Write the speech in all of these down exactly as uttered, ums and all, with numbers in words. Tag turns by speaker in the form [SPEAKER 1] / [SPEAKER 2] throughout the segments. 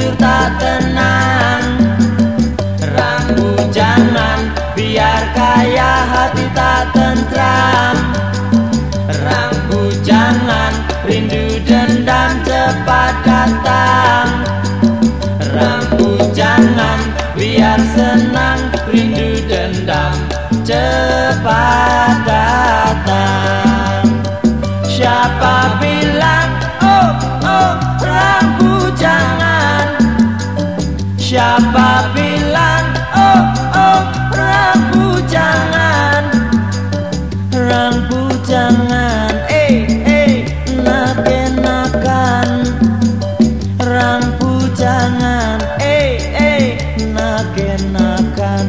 [SPEAKER 1] tidur tak tenang. Ranggu jangan, biar kaya hati tak tentram. Ranggu jangan, rindu dendam cepat datang. Ranggu jangan, biar senang, rindu dendam cepat datang. Siapa bilang oh oh ranggu jangan? Siapa bilang oh oh ranggu jangan? Ranggu jangan, eh eh nak-enakan. Ranggu jangan, eh eh nak-enakan.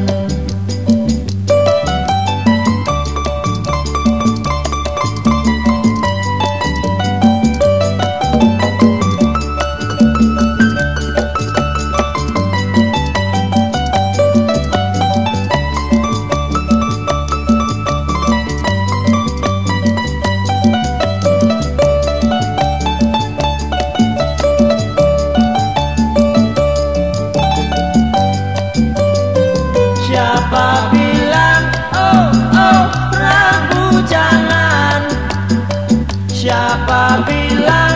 [SPEAKER 1] Siapa bilang oh oh ranggu jangan? Siapa bilang